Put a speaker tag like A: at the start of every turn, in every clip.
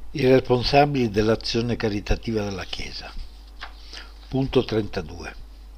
A: I responsabili dell'azione caritativa della Chiesa. Punto 32.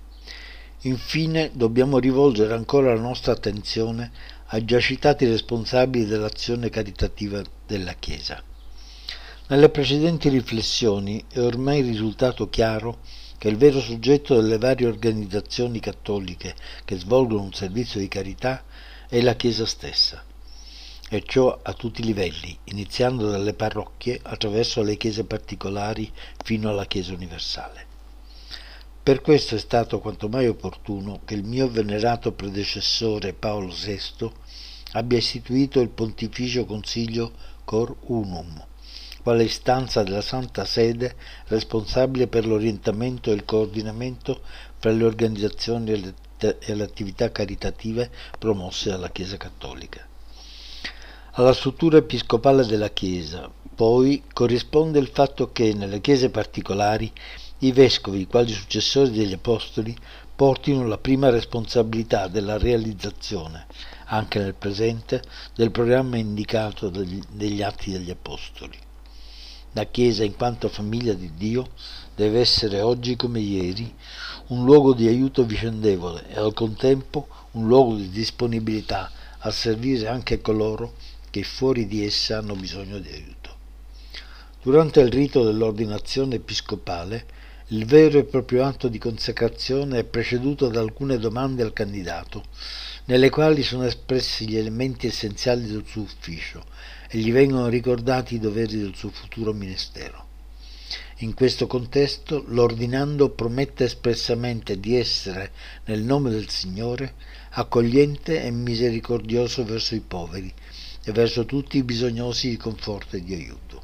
A: Infine dobbiamo rivolgere ancora la nostra attenzione ai già citati responsabili dell'azione caritativa della Chiesa. Nelle precedenti riflessioni è ormai risultato chiaro che il vero soggetto delle varie organizzazioni cattoliche che svolgono un servizio di carità è la Chiesa stessa, e ciò a tutti i livelli, iniziando dalle parrocchie attraverso le chiese particolari fino alla Chiesa universale. Per questo è stato quanto mai opportuno che il mio venerato predecessore Paolo VI abbia istituito il Pontificio Consiglio Cor Unum, quale istanza della Santa Sede responsabile per l'orientamento e il coordinamento fra le organizzazioni e le attività caritative promosse dalla Chiesa Cattolica. Alla struttura episcopale della Chiesa, poi, corrisponde il fatto che nelle chiese particolari i vescovi, quali successori degli apostoli, portino la prima responsabilità della realizzazione, anche nel presente, del programma indicato degli Atti degli Apostoli. La Chiesa, in quanto famiglia di Dio, deve essere oggi come ieri un luogo di aiuto vicendevole e al contempo un luogo di disponibilità a servire anche coloro che fuori di essa hanno bisogno di aiuto. Durante il rito dell'ordinazione episcopale, il vero e proprio atto di consacrazione è preceduto da alcune domande al candidato, nelle quali sono espressi gli elementi essenziali del suo ufficio e gli vengono ricordati i doveri del suo futuro ministero. In questo contesto, l'ordinando promette espressamente di essere, nel nome del Signore, accogliente e misericordioso verso i poveri e verso tutti i bisognosi di conforto e di aiuto.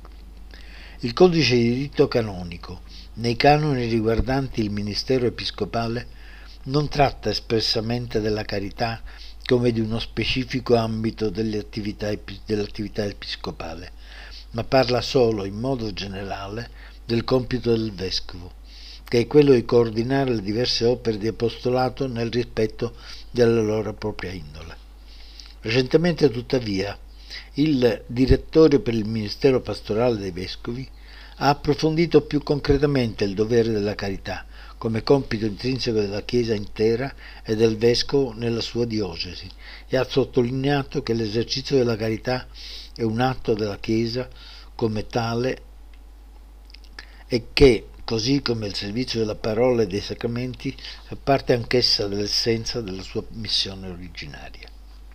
A: Il codice di rito canonico, nei canoni riguardanti il ministero episcopale, non tratta espressamente della carità come di uno specifico ambito dell'attività episcopale, ma parla solo, in modo generale, del compito del vescovo, che è quello di coordinare le diverse opere di apostolato nel rispetto della loro propria indole. Recentemente, tuttavia, il direttore per il ministero pastorale dei vescovi ha approfondito più concretamente il dovere della carità come compito intrinseco della Chiesa intera e del vescovo nella sua diocesi e ha sottolineato che l'esercizio della carità è un atto della Chiesa come tale e che, così come il servizio della parola e dei sacramenti, fa parte anch'essa dell'essenza della sua missione originaria.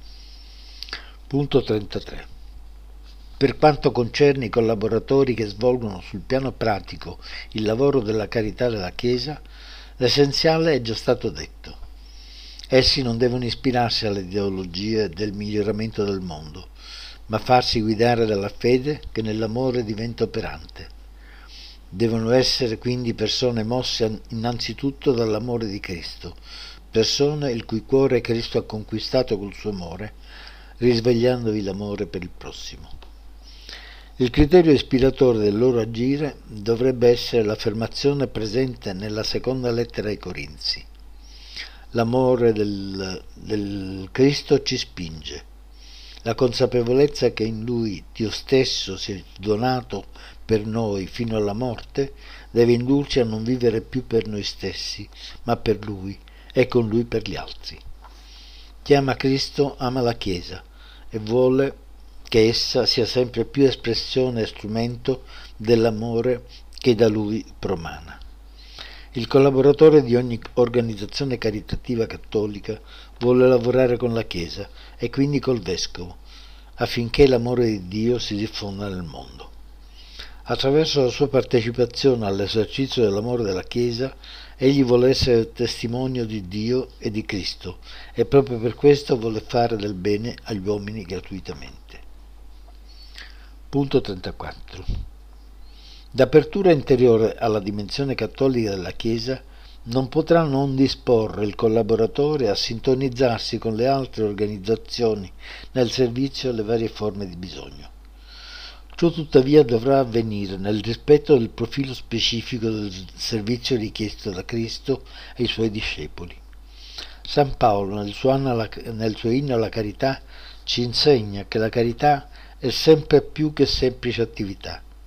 A: Punto 33. Per quanto concerne i collaboratori che svolgono sul piano pratico il lavoro della carità della Chiesa, l'essenziale è già stato detto. Essi non devono ispirarsi alle ideologie del miglioramento del mondo, ma farsi guidare dalla fede che nell'amore diventa operante. Devono essere quindi persone mosse innanzitutto dall'amore di Cristo, persone il cui cuore Cristo ha conquistato col suo amore, risvegliandovi l'amore per il prossimo. Il criterio ispiratore del loro agire dovrebbe essere l'affermazione presente nella seconda lettera ai Corinzi. L'amore del Cristo ci spinge. La consapevolezza che in Lui Dio stesso si è donato per noi fino alla morte deve indurci a non vivere più per noi stessi, ma per Lui e con Lui per gli altri. Chi ama Cristo ama la Chiesa e vuole che essa sia sempre più espressione e strumento dell'amore che da Lui promana. Il collaboratore di ogni organizzazione caritativa cattolica vuole lavorare con la Chiesa e quindi col Vescovo, affinché l'amore di Dio si diffonda nel mondo. Attraverso la sua partecipazione all'esercizio dell'amore della Chiesa, egli vuole essere testimonio di Dio e di Cristo e proprio per questo vuole fare del bene agli uomini gratuitamente. Punto 34. D'apertura interiore alla dimensione cattolica della Chiesa non potrà non disporre il collaboratore a sintonizzarsi con le altre organizzazioni nel servizio alle varie forme di bisogno. Ciò tuttavia dovrà avvenire nel rispetto del profilo specifico del servizio richiesto da Cristo ai suoi discepoli. San Paolo, nel suo inno alla carità, ci insegna che la carità è sempre più che semplice attività,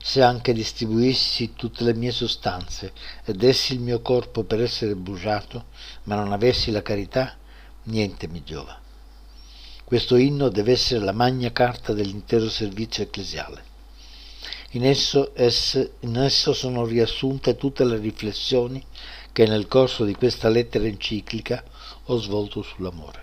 A: se anche distribuissi tutte le mie sostanze e dessi il mio corpo per essere bruciato, ma non avessi la carità, niente mi giova. Questo inno deve essere la magna carta dell'intero servizio ecclesiale. In esso sono riassunte tutte le riflessioni che nel corso di questa lettera enciclica ho svolto sull'amore.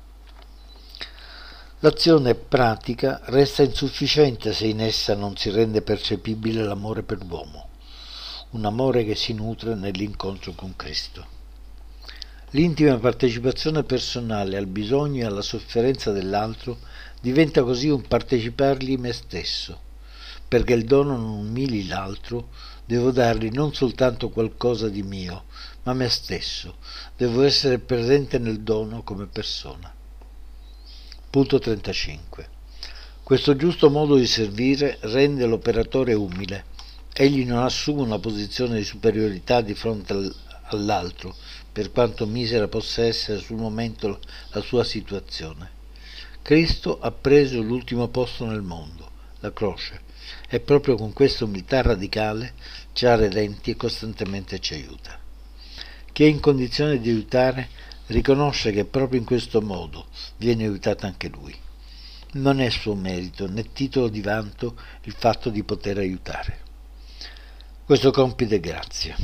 A: L'azione pratica resta insufficiente se in essa non si rende percepibile l'amore per l'uomo, un amore che si nutre nell'incontro con Cristo. L'intima partecipazione personale al bisogno e alla sofferenza dell'altro diventa così un partecipargli me stesso. Perché il dono non umili l'altro, devo dargli non soltanto qualcosa di mio, ma me stesso. Devo essere presente nel dono come persona. Punto 35. Questo giusto modo di servire rende l'operatore umile. Egli non assume una posizione di superiorità di fronte all'altro, per quanto misera possa essere sul momento la sua situazione. Cristo ha preso l'ultimo posto nel mondo, la croce, e proprio con questa umiltà radicale ci ha redenti e costantemente ci aiuta. Chi è in condizione di aiutare riconosce che proprio in questo modo viene aiutato anche lui. Non è suo merito né titolo di vanto il fatto di poter aiutare. Questo compito è grazia.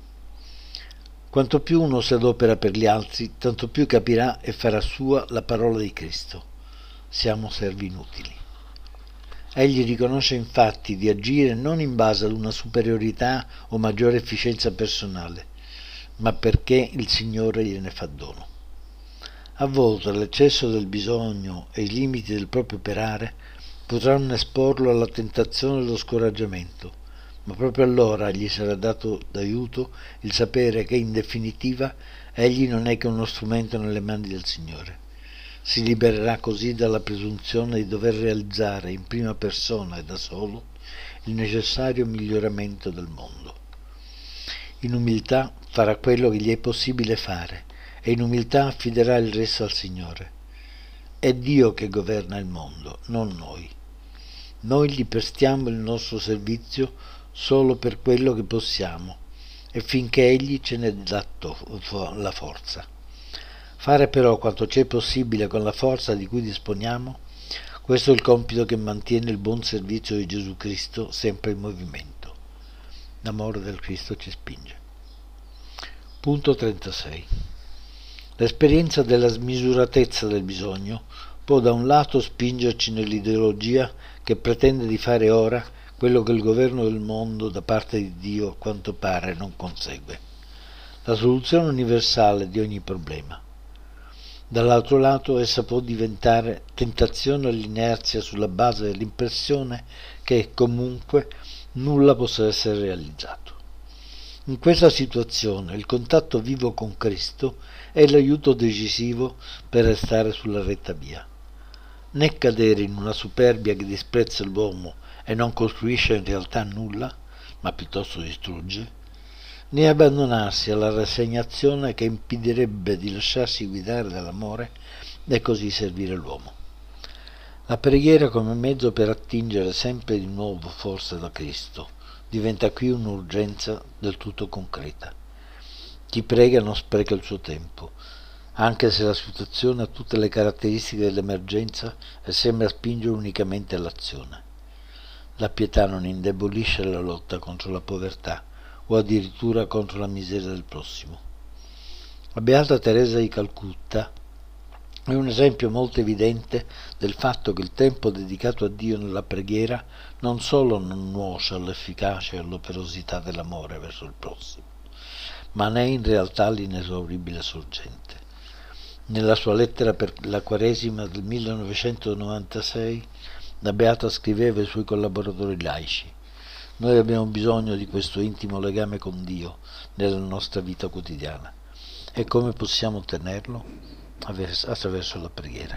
A: Quanto più uno si adopera per gli altri, tanto più capirà e farà sua la parola di Cristo. Siamo servi inutili. Egli riconosce infatti di agire non in base ad una superiorità o maggiore efficienza personale, ma perché il Signore gliene fa dono. A volte l'eccesso del bisogno e i limiti del proprio operare potranno esporlo alla tentazione dello scoraggiamento, ma proprio allora gli sarà dato d'aiuto il sapere che in definitiva egli non è che uno strumento nelle mani del Signore. Si libererà così dalla presunzione di dover realizzare in prima persona e da solo il necessario miglioramento del mondo. In umiltà farà quello che gli è possibile fare e in umiltà affiderà il resto al Signore. È Dio che governa il mondo, non noi. Noi gli prestiamo il nostro servizio solo per quello che possiamo e finché Egli ce ne dà la forza. Fare però quanto c'è possibile con la forza di cui disponiamo, questo è il compito che mantiene il buon servizio di Gesù Cristo sempre in movimento. L'amore del Cristo ci spinge. Punto 36. L'esperienza della smisuratezza del bisogno può da un lato spingerci nell'ideologia che pretende di fare ora quello che il governo del mondo da parte di Dio a quanto pare non consegue, la soluzione universale di ogni problema. Dall'altro lato essa può diventare tentazione all'inerzia sulla base dell'impressione che comunque nulla possa essere realizzato. In questa situazione il contatto vivo con Cristo è l'aiuto decisivo per restare sulla retta via. Né cadere in una superbia che disprezza l'uomo e non costruisce in realtà nulla, ma piuttosto distrugge, né abbandonarsi alla rassegnazione che impedirebbe di lasciarsi guidare dall'amore e così servire l'uomo. La preghiera come mezzo per attingere sempre di nuovo forza da Cristo diventa qui un'urgenza del tutto concreta. Chi prega non spreca il suo tempo, anche se la situazione ha tutte le caratteristiche dell'emergenza e sembra spingere unicamente all'azione. La pietà non indebolisce la lotta contro la povertà o addirittura contro la miseria del prossimo. La Beata Teresa di Calcutta è un esempio molto evidente del fatto che il tempo dedicato a Dio nella preghiera non solo non nuoce all'efficacia e all'operosità dell'amore verso il prossimo, ma ne è in realtà l'inesauribile sorgente. Nella sua lettera per la Quaresima del 1996, la Beata scriveva ai suoi collaboratori laici: noi abbiamo bisogno di questo intimo legame con Dio nella nostra vita quotidiana. E come possiamo ottenerlo? Attraverso la preghiera.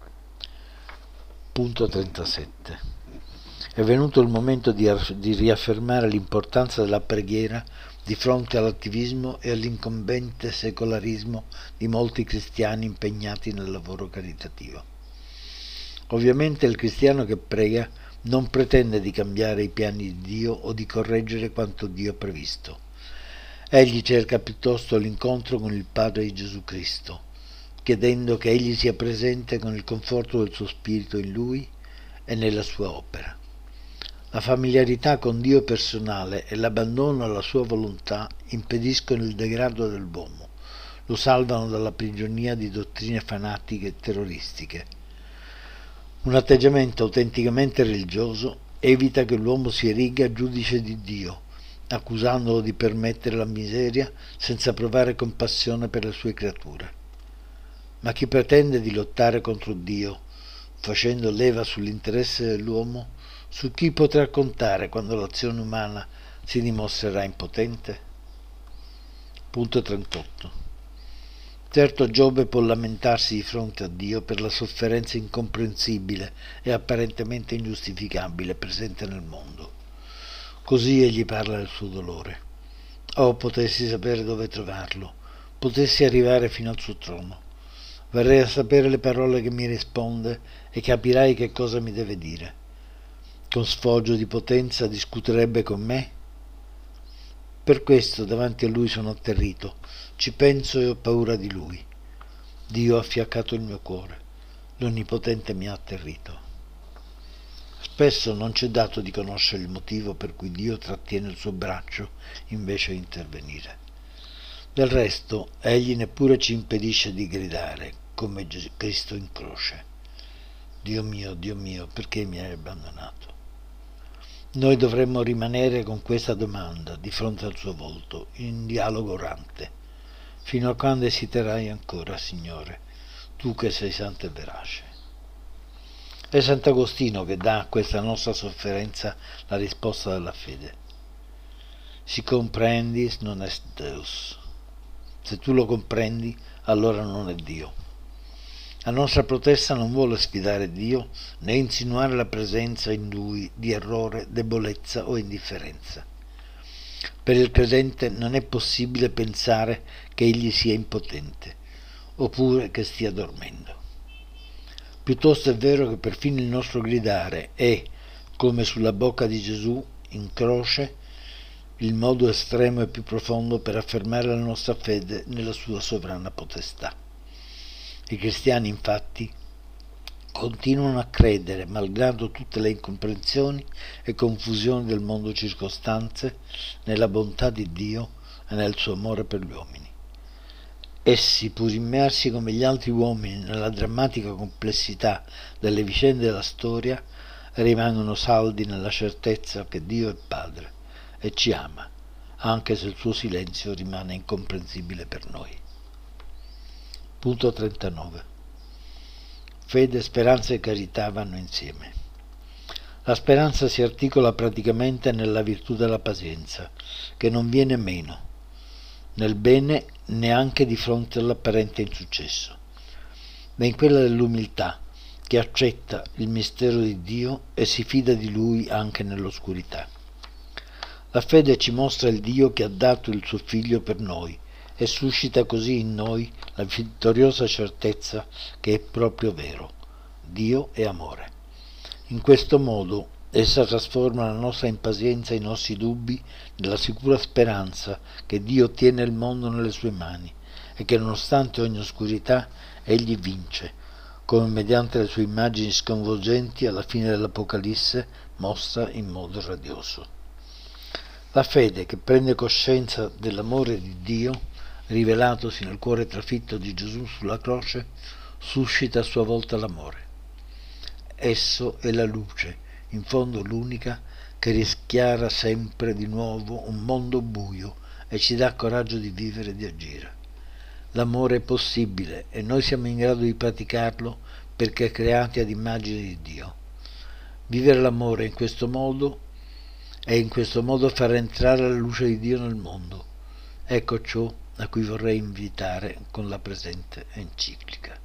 A: Punto 37. È venuto il momento di riaffermare l'importanza della preghiera di fronte all'attivismo e all'incombente secolarismo di molti cristiani impegnati nel lavoro caritativo. Ovviamente il cristiano che prega Non pretende di cambiare i piani di Dio o di correggere quanto Dio ha previsto. Egli cerca piuttosto l'incontro con il Padre di Gesù Cristo, chiedendo che Egli sia presente con il conforto del suo Spirito in Lui e nella sua opera. La familiarità con Dio personale e l'abbandono alla sua volontà impediscono il degrado dell'uomo, lo salvano dalla prigionia di dottrine fanatiche e terroristiche. Un atteggiamento autenticamente religioso evita che l'uomo si eriga giudice di Dio, accusandolo di permettere la miseria senza provare compassione per le sue creature. Ma chi pretende di lottare contro Dio, facendo leva sull'interesse dell'uomo, su chi potrà contare quando l'azione umana si dimostrerà impotente? Punto 38. Certo, Giobbe può lamentarsi di fronte a Dio per la sofferenza incomprensibile e apparentemente ingiustificabile presente nel mondo. Così egli parla del suo dolore. Oh, potessi sapere dove trovarlo, potessi arrivare fino al suo trono. Verrei a sapere le parole che mi risponde e capirai che cosa mi deve dire. Con sfoggio di potenza discuterebbe con me? Per questo davanti a lui sono atterrito, ci penso e ho paura di lui. Dio ha fiaccato il mio cuore, l'Onnipotente mi ha atterrito. Spesso non c'è dato di conoscere il motivo per cui Dio trattiene il suo braccio invece di intervenire. Del resto, egli neppure ci impedisce di gridare, come Cristo in croce. Dio mio, perché mi hai abbandonato? Noi dovremmo rimanere con questa domanda di fronte al suo volto, in dialogo orante. Fino a quando esiterai ancora, Signore, tu che sei santo e verace? È Sant'Agostino che dà a questa nostra sofferenza la risposta della fede. Si comprendis non est Deus. Se tu lo comprendi, allora non è Dio. La nostra protesta non vuole sfidare Dio né insinuare la presenza in Lui di errore, debolezza o indifferenza. Per il credente non è possibile pensare che egli sia impotente, oppure che stia dormendo. Piuttosto è vero che perfino il nostro gridare è, come sulla bocca di Gesù, in croce, il modo estremo e più profondo per affermare la nostra fede nella sua sovrana potestà. I cristiani, infatti, continuano a credere, malgrado tutte le incomprensioni e confusioni del mondo circostante, nella bontà di Dio e nel suo amore per gli uomini. Essi, pur immersi come gli altri uomini nella drammatica complessità delle vicende della storia, rimangono saldi nella certezza che Dio è Padre e ci ama, anche se il suo silenzio rimane incomprensibile per noi. Punto 39. Fede, speranza e carità vanno insieme. La speranza si articola praticamente nella virtù della pazienza, che non viene meno, nel bene neanche di fronte all'apparente insuccesso, ma in quella dell'umiltà, che accetta il mistero di Dio e si fida di Lui anche nell'oscurità. La fede ci mostra il Dio che ha dato il suo Figlio per noi e suscita così in noi la vittoriosa certezza che è proprio vero. Dio è amore. In questo modo essa trasforma la nostra impazienza e i nostri dubbi nella sicura speranza che Dio tiene il mondo nelle sue mani e che nonostante ogni oscurità egli vince, come mediante le sue immagini sconvolgenti alla fine dell'Apocalisse mostra in modo radioso. La fede che prende coscienza dell'amore di Dio, rivelatosi nel cuore trafitto di Gesù sulla croce, suscita a sua volta l'amore. Esso è la luce, in fondo l'unica, che rischiara sempre di nuovo un mondo buio e ci dà coraggio di vivere e di agire. L'amore è possibile e noi siamo in grado di praticarlo perché creati ad immagine di Dio. Vivere l'amore in questo modo e in questo modo far entrare la luce di Dio nel mondo. Ecco ciò a cui vorrei invitare con la presente enciclica.